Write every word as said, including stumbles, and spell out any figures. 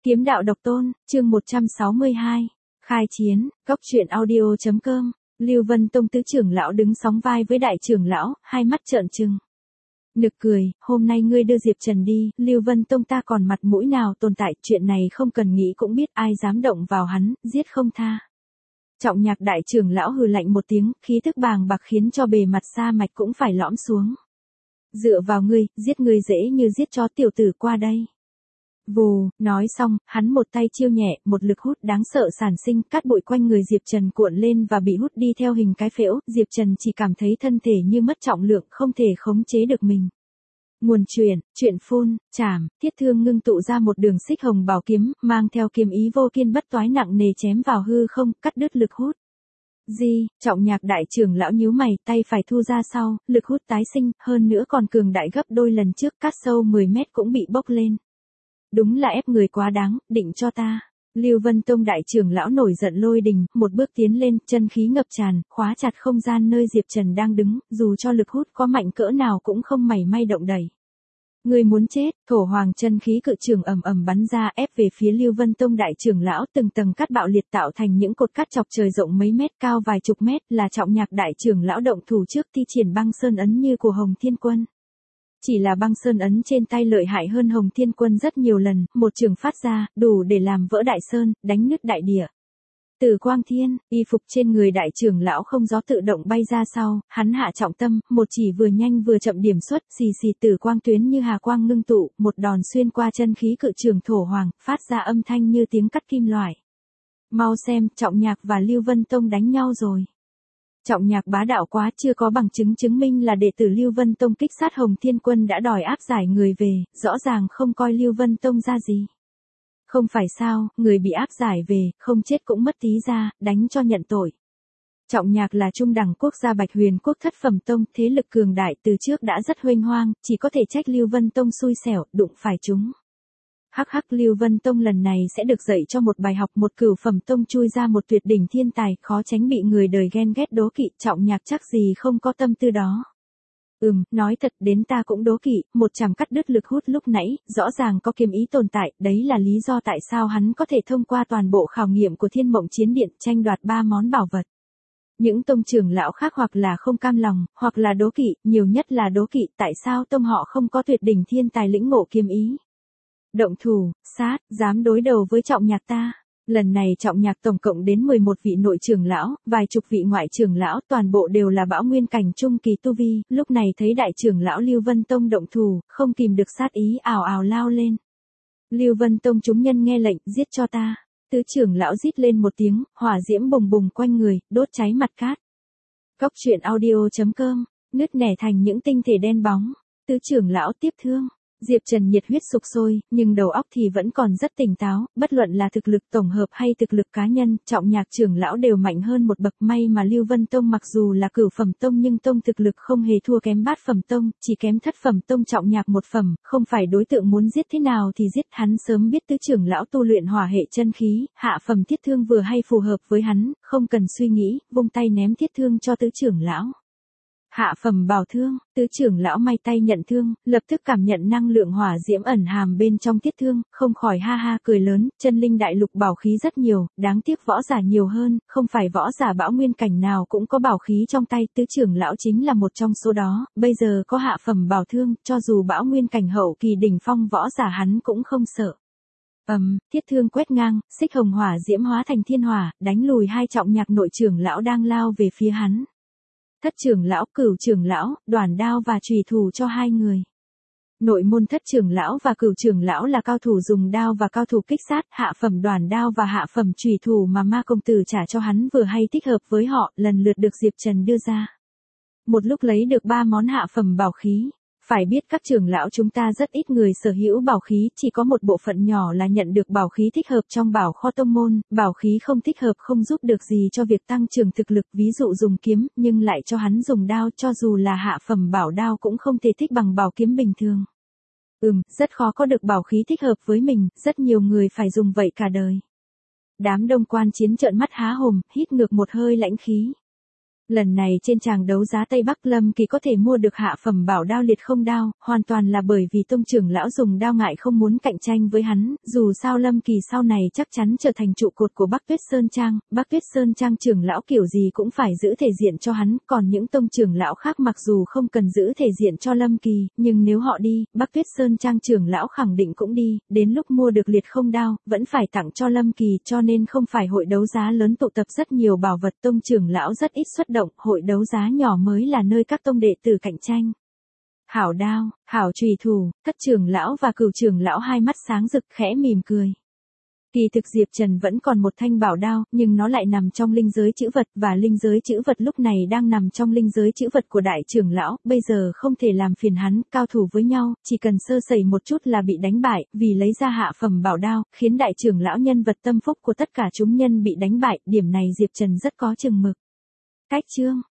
Kiếm đạo độc tôn, chương một trăm sáu mươi hai. Khai chiến, góc truyện audio chấm com. Lưu Vân Tông tứ trưởng lão đứng sóng vai với đại trưởng lão, hai mắt trợn trừng. Nực cười, hôm nay ngươi đưa Diệp Trần đi, Lưu Vân Tông ta còn mặt mũi nào tồn tại, chuyện này không cần nghĩ cũng biết ai dám động vào hắn, giết không tha. Trọng Nhạc đại trưởng lão hừ lạnh một tiếng, khí tức bàng bạc khiến cho bề mặt sa mạch cũng phải lõm xuống. Dựa vào ngươi, giết ngươi dễ như giết chó, tiểu tử qua đây. Vù, nói xong, hắn một tay chiêu nhẹ, một lực hút đáng sợ sản sinh, cát bụi quanh người Diệp Trần cuộn lên và bị hút đi theo hình cái phễu, Diệp Trần chỉ cảm thấy thân thể như mất trọng lượng, không thể khống chế được mình. Nguồn truyền, truyện phun, chảm, thiết thương ngưng tụ ra một đường xích hồng bảo kiếm, mang theo kiếm ý vô kiên bất toái nặng nề chém vào hư không, cắt đứt lực hút. Di, Trọng Nhạc đại trưởng lão nhíu mày, tay phải thu ra sau, lực hút tái sinh, hơn nữa còn cường đại gấp đôi lần trước, cắt sâu mười mét cũng bị bốc lên. Đúng là ép người quá đáng, định cho ta. Lưu Vân Tông đại trưởng lão nổi giận lôi đình, một bước tiến lên, chân khí ngập tràn, khóa chặt không gian nơi Diệp Trần đang đứng, dù cho lực hút có mạnh cỡ nào cũng không mảy may động đẩy. Người muốn chết, thổ hoàng chân khí cự trường ầm ầm bắn ra ép về phía Lưu Vân Tông đại trưởng lão, từng tầng cát bạo liệt tạo thành những cột cát chọc trời rộng mấy mét cao vài chục mét, là Trọng Nhạc đại trưởng lão động thủ trước thi triển băng sơn ấn như của Hồng Thiên Quân. Chỉ là băng sơn ấn trên tay lợi hại hơn Hồng Thiên Quân rất nhiều lần, một trường phát ra, đủ để làm vỡ đại sơn, đánh nứt đại địa. Từ Quang Thiên, y phục trên người đại trưởng lão không gió tự động bay ra sau, hắn hạ trọng tâm, một chỉ vừa nhanh vừa chậm điểm xuất, xì xì tử quang tuyến như hà quang ngưng tụ, một đòn xuyên qua chân khí cự trường thổ hoàng, phát ra âm thanh như tiếng cắt kim loại. Mau xem, Trọng Nhạc và Lưu Vân Tông đánh nhau rồi. Trọng Nhạc bá đạo quá, chưa có bằng chứng chứng minh là đệ tử Lưu Vân Tông kích sát Hồng Thiên Quân đã đòi áp giải người về, rõ ràng không coi Lưu Vân Tông ra gì. Không phải sao, người bị áp giải về, không chết cũng mất tí ra, đánh cho nhận tội. Trọng Nhạc là trung đẳng quốc gia Bạch Huyền quốc thất phẩm tông, thế lực cường đại từ trước đã rất huênh hoang, chỉ có thể trách Lưu Vân Tông xui xẻo, đụng phải chúng. Hắc hắc, Lưu Vân Tông lần này sẽ được dạy cho một bài học, một cửu phẩm tông chui ra một tuyệt đỉnh thiên tài, khó tránh bị người đời ghen ghét đố kỵ, Trọng Nhạc chắc gì không có tâm tư đó. Ừm, nói thật đến ta cũng đố kỵ, một chàm cắt đứt lực hút lúc nãy, rõ ràng có kiếm ý tồn tại, đấy là lý do tại sao hắn có thể thông qua toàn bộ khảo nghiệm của Thiên Mộng Chiến Điện, tranh đoạt ba món bảo vật. Những tông trưởng lão khác hoặc là không cam lòng, hoặc là đố kỵ, nhiều nhất là đố kỵ, tại sao tông họ không có tuyệt đỉnh thiên tài lĩnh ngộ kiếm ý. Động thủ, sát, dám đối đầu với Trọng Nhạc ta. Lần này Trọng Nhạc tổng cộng đến mười một vị nội trưởng lão, vài chục vị ngoại trưởng lão, toàn bộ đều là bão nguyên cảnh trung kỳ tu vi, lúc này thấy đại trưởng lão Lưu Vân Tông động thủ, không kìm được sát ý ào ào lao lên. Lưu Vân Tông chúng nhân nghe lệnh, giết cho ta. Tứ trưởng lão rít lên một tiếng, hỏa diễm bùng bùng quanh người, đốt cháy mặt cát. Góc truyện audio chấm com, nứt nẻ thành những tinh thể đen bóng. Tứ trưởng lão tiếp thương. Diệp Trần nhiệt huyết sục sôi, nhưng đầu óc thì vẫn còn rất tỉnh táo, bất luận là thực lực tổng hợp hay thực lực cá nhân, Trọng Nhạc trưởng lão đều mạnh hơn một bậc, may mà Lưu Vân Tông mặc dù là cửu phẩm tông nhưng tông thực lực không hề thua kém bát phẩm tông, chỉ kém thất phẩm tông Trọng Nhạc một phẩm, không phải đối tượng muốn giết thế nào thì giết, hắn sớm biết tứ trưởng lão tu luyện hỏa hệ chân khí, hạ phẩm thiết thương vừa hay phù hợp với hắn, không cần suy nghĩ, vung tay ném thiết thương cho tứ trưởng lão. Hạ phẩm bảo thương, tứ trưởng lão may tay nhận thương, lập tức cảm nhận năng lượng hỏa diễm ẩn hàm bên trong thiết thương, không khỏi ha ha cười lớn, chân linh đại lục bảo khí rất nhiều, đáng tiếc võ giả nhiều hơn, không phải võ giả bão nguyên cảnh nào cũng có bảo khí trong tay, tứ trưởng lão chính là một trong số đó, bây giờ có hạ phẩm bảo thương, cho dù bão nguyên cảnh hậu kỳ đỉnh phong võ giả hắn cũng không sợ. Ầm, um, thiết thương quét ngang, xích hồng hỏa diễm hóa thành thiên hỏa, đánh lùi hai Trọng Nhạc nội trưởng lão đang lao về phía hắn. Thất trưởng lão, cửu trưởng lão, đoản đao và chùy thủ cho hai người. Nội môn thất trưởng lão và cửu trưởng lão là cao thủ dùng đao và cao thủ kích sát, hạ phẩm đoản đao và hạ phẩm chùy thủ mà ma công tử trả cho hắn vừa hay thích hợp với họ, lần lượt được Diệp Trần đưa ra. Một lúc lấy được ba món hạ phẩm bảo khí. Phải biết các trưởng lão chúng ta rất ít người sở hữu bảo khí, chỉ có một bộ phận nhỏ là nhận được bảo khí thích hợp trong bảo kho tông môn, bảo khí không thích hợp không giúp được gì cho việc tăng trưởng thực lực, ví dụ dùng kiếm, nhưng lại cho hắn dùng đao, cho dù là hạ phẩm bảo đao cũng không thể thích bằng bảo kiếm bình thường. Ừm, rất khó có được bảo khí thích hợp với mình, rất nhiều người phải dùng vậy cả đời. Đám đông quan chiến trợn mắt há hồn, hít ngược một hơi lãnh khí. Lần này trên tràng đấu giá Tây Bắc Lâm Kỳ có thể mua được hạ phẩm bảo đao liệt không đao, hoàn toàn là bởi vì tông trưởng lão dùng đao ngại không muốn cạnh tranh với hắn, dù sao Lâm Kỳ sau này chắc chắn trở thành trụ cột của Bắc Tuyết Sơn Trang, Bắc Tuyết Sơn Trang trưởng lão kiểu gì cũng phải giữ thể diện cho hắn, còn những tông trưởng lão khác mặc dù không cần giữ thể diện cho Lâm Kỳ, nhưng nếu họ đi, Bắc Tuyết Sơn Trang trưởng lão khẳng định cũng đi, đến lúc mua được liệt không đao, vẫn phải tặng cho Lâm Kỳ, cho nên không phải hội đấu giá lớn tụ tập rất nhiều bảo vật, tông trưởng lão rất ít xuất động, hội đấu giá nhỏ mới là nơi các tông đệ tử cạnh tranh. Hảo đao, hảo chùy thủ, Thất trưởng lão và Cửu trưởng lão hai mắt sáng rực khẽ mỉm cười. Kỳ thực Diệp Trần vẫn còn một thanh bảo đao, nhưng nó lại nằm trong linh giới chữ vật, và linh giới chữ vật lúc này đang nằm trong linh giới chữ vật của đại trưởng lão, bây giờ không thể làm phiền hắn, cao thủ với nhau, chỉ cần sơ sẩy một chút là bị đánh bại, vì lấy ra hạ phẩm bảo đao, khiến đại trưởng lão nhân vật tâm phúc của tất cả chúng nhân bị đánh bại, điểm này Diệp Trần rất có chừng mực. Cách chương